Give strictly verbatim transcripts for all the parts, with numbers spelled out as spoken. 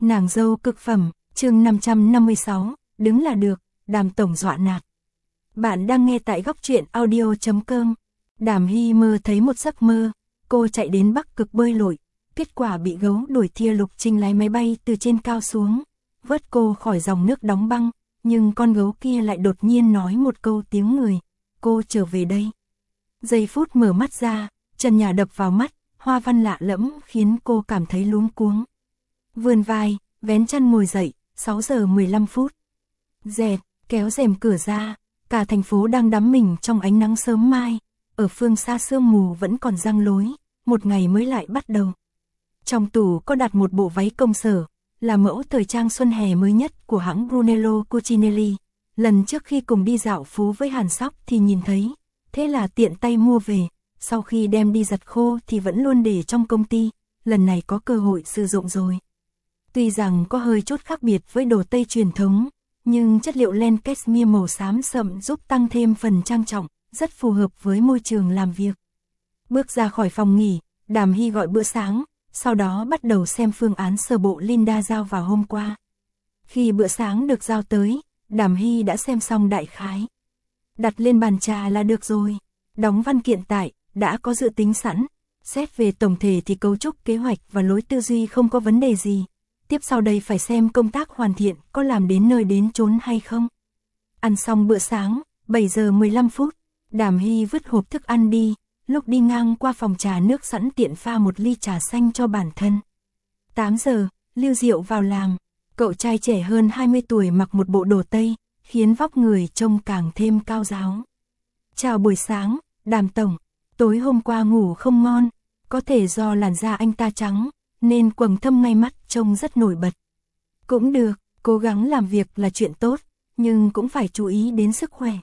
Nàng dâu cực phẩm, chương năm trăm năm mươi sáu, đứng là được, Đàm tổng dọa nạt. Bạn đang nghe tại góc truyện audio chấm com. Đàm Hy mơ thấy một giấc mơ, cô chạy đến Bắc Cực bơi lội, kết quả bị gấu đuổi thia Lục Trinh lái máy bay từ trên cao xuống, vớt cô khỏi dòng nước đóng băng, nhưng con gấu kia lại đột nhiên nói một câu tiếng người, cô trở về đây. Giây phút mở mắt ra, trần nhà đập vào mắt, hoa văn lạ lẫm khiến cô cảm thấy luống cuống. Vươn vai, vén chăn ngồi dậy, sáu giờ mười lăm phút. Dẹt, kéo rèm cửa ra, cả thành phố đang đắm mình trong ánh nắng sớm mai, ở phương xa sương mù vẫn còn răng lối, một ngày mới lại bắt đầu. Trong tủ có đặt một bộ váy công sở, là mẫu thời trang xuân hè mới nhất của hãng Brunello Cucinelli. Lần trước khi cùng đi dạo phố với Hàn Sóc thì nhìn thấy, thế là tiện tay mua về, sau khi đem đi giặt khô thì vẫn luôn để trong công ty, lần này có cơ hội sử dụng rồi. Tuy rằng có hơi chút khác biệt với đồ Tây truyền thống, nhưng chất liệu len cashmere màu xám sậm giúp tăng thêm phần trang trọng, rất phù hợp với môi trường làm việc. Bước ra khỏi phòng nghỉ, Đàm Hy gọi bữa sáng, sau đó bắt đầu xem phương án sơ bộ Linda giao vào hôm qua. Khi bữa sáng được giao tới, Đàm Hy đã xem xong đại khái. Đặt lên bàn trà là được rồi. Đóng văn kiện tại, đã có dự tính sẵn. Xét về tổng thể thì cấu trúc kế hoạch và lối tư duy không có vấn đề gì. Tiếp sau đây phải xem công tác hoàn thiện có làm đến nơi đến chốn hay không. Ăn xong bữa sáng, bảy giờ mười lăm phút, Đàm Hy vứt hộp thức ăn đi, lúc đi ngang qua phòng trà nước sẵn tiện pha một ly trà xanh cho bản thân. tám giờ, Lưu Diệu vào làm, cậu trai trẻ hơn hai mươi tuổi mặc một bộ đồ Tây, khiến vóc người trông càng thêm cao ráo. Chào buổi sáng, Đàm tổng, tối hôm qua ngủ không ngon, có thể do làn da anh ta trắng, nên quầng thâm ngay mắt trông rất nổi bật. Cũng được, cố gắng làm việc là chuyện tốt, nhưng cũng phải chú ý đến sức khỏe.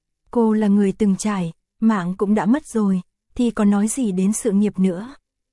Cô là người từng trải, mạng cũng đã mất rồi, thì còn nói gì đến sự nghiệp nữa.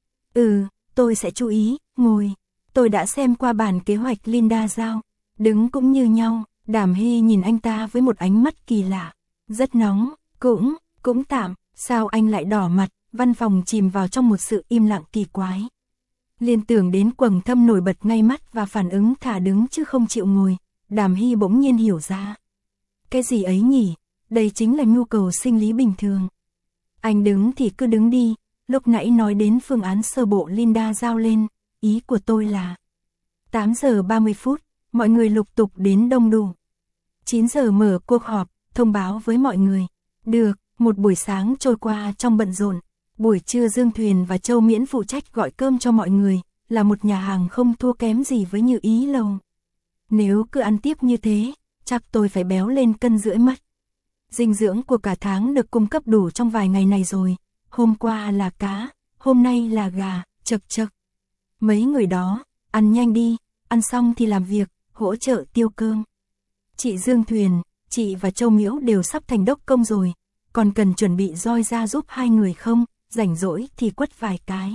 Ừ, tôi sẽ chú ý, ngồi. Tôi đã xem qua bản kế hoạch Linda giao, đứng cũng như nhau. Đàm Hy nhìn anh ta với một ánh mắt kỳ lạ. Rất nóng, cũng, cũng tạm, sao anh lại đỏ mặt, văn phòng chìm vào trong một sự im lặng kỳ quái. Liên tưởng đến quầng thâm nổi bật ngay mắt và phản ứng thả đứng chứ không chịu ngồi, Đàm Hy bỗng nhiên hiểu ra. Cái gì ấy nhỉ, đây chính là nhu cầu sinh lý bình thường. Anh đứng thì cứ đứng đi, lúc nãy nói đến phương án sơ bộ Linda giao lên, ý của tôi là tám giờ ba mươi phút, mọi người lục tục đến đông đủ. chín giờ mở cuộc họp, thông báo với mọi người. Được, một buổi sáng trôi qua trong bận rộn, buổi trưa Dương Thuyền và Châu Miễn phụ trách gọi cơm cho mọi người, là một nhà hàng không thua kém gì với Như Ý Lầu. Nếu cứ ăn tiếp như thế, chắc tôi phải béo lên cân rưỡi mất. Dinh dưỡng của cả tháng được cung cấp đủ trong vài ngày này rồi, hôm qua là cá, hôm nay là gà, chật chật. Mấy người đó, ăn nhanh đi, ăn xong thì làm việc, hỗ trợ tiêu cơm. Chị Dương Thuyền, chị và Châu Miễu đều sắp thành đốc công rồi, còn cần chuẩn bị roi ra giúp hai người không, rảnh rỗi thì quất vài cái.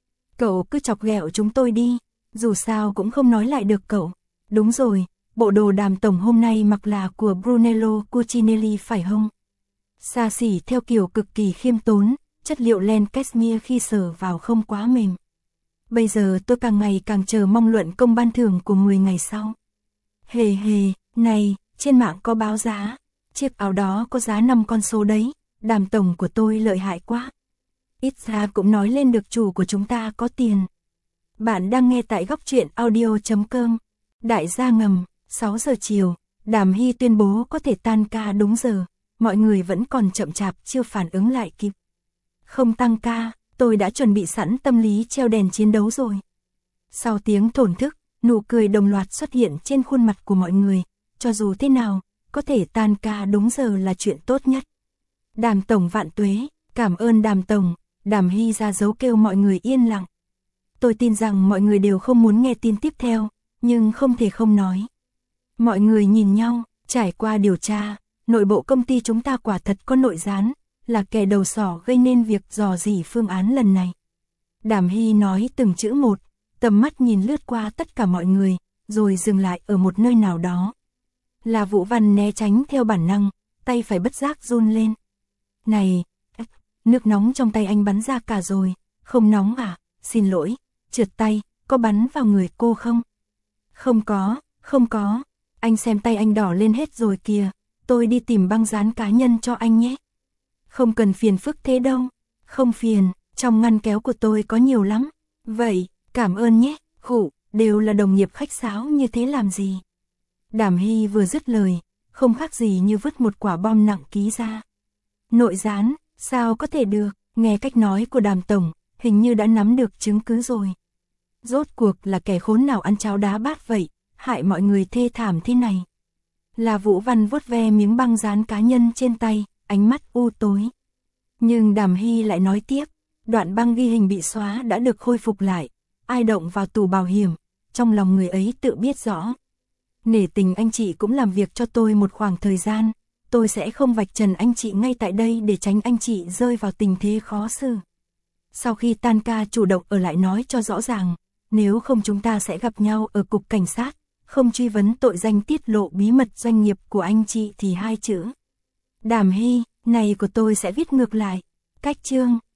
Cậu cứ chọc ghẹo chúng tôi đi, dù sao cũng không nói lại được cậu. Đúng rồi, bộ đồ Đàm tổng hôm nay mặc là của Brunello Cucinelli phải không? Xa xỉ theo kiểu cực kỳ khiêm tốn, chất liệu len cashmere khi sờ vào không quá mềm. Bây giờ tôi càng ngày càng chờ mong luận công ban thưởng của mười ngày sau. Hề hề, này, trên mạng có báo giá, chiếc áo đó có giá năm con số đấy, Đàm tổng của tôi lợi hại quá. Ít ra cũng nói lên được chủ của chúng ta có tiền. Bạn đang nghe tại góc truyện audio chấm com. Đại gia ngầm, sáu giờ chiều, Đàm Hy tuyên bố có thể tan ca đúng giờ, mọi người vẫn còn chậm chạp chưa phản ứng lại kịp. Không tăng ca, tôi đã chuẩn bị sẵn tâm lý treo đèn chiến đấu rồi. Sau tiếng thổn thức, nụ cười đồng loạt xuất hiện trên khuôn mặt của mọi người, cho dù thế nào, có thể tan ca đúng giờ là chuyện tốt nhất. Đàm tổng vạn tuế, cảm ơn Đàm tổng, Đàm Hy ra dấu kêu mọi người yên lặng. Tôi tin rằng mọi người đều không muốn nghe tin tiếp theo, nhưng không thể không nói. Mọi người nhìn nhau, trải qua điều tra, nội bộ công ty chúng ta quả thật có nội gián, là kẻ đầu sỏ gây nên việc dò dỉ phương án lần này. Đàm Hy nói từng chữ một, tầm mắt nhìn lướt qua tất cả mọi người, rồi dừng lại ở một nơi nào đó. Là Vũ Văn né tránh theo bản năng, tay phải bất giác run lên. Này, nước nóng trong tay anh bắn ra cả rồi, không nóng à, xin lỗi, trượt tay, có bắn vào người cô không? Không có, không có, anh xem tay anh đỏ lên hết rồi kìa, tôi đi tìm băng dán cá nhân cho anh nhé. Không cần phiền phức thế đâu, không phiền, trong ngăn kéo của tôi có nhiều lắm. Vậy, cảm ơn nhé, khụ, đều là đồng nghiệp khách sáo như thế làm gì. Đàm Hy vừa dứt lời, không khác gì như vứt một quả bom nặng ký ra. Nội gián, sao có thể được, nghe cách nói của Đàm Tổng, hình như đã nắm được chứng cứ rồi. Rốt cuộc là kẻ khốn nào ăn cháo đá bát vậy, hại mọi người thê thảm thế này. Là Vũ Văn vuốt ve miếng băng dán cá nhân trên tay, ánh mắt u tối. Nhưng Đàm Hy lại nói tiếp, đoạn băng ghi hình bị xóa đã được khôi phục lại, ai động vào tù bảo hiểm, trong lòng người ấy tự biết rõ. Nể tình anh chị cũng làm việc cho tôi một khoảng thời gian, tôi sẽ không vạch trần anh chị ngay tại đây để tránh anh chị rơi vào tình thế khó xử. Sau khi tan ca chủ động ở lại nói cho rõ ràng, nếu không chúng ta sẽ gặp nhau ở cục cảnh sát, không truy vấn tội danh tiết lộ bí mật doanh nghiệp của anh chị thì hai chữ. Đàm Hy, này của tôi sẽ viết ngược lại, cách chương.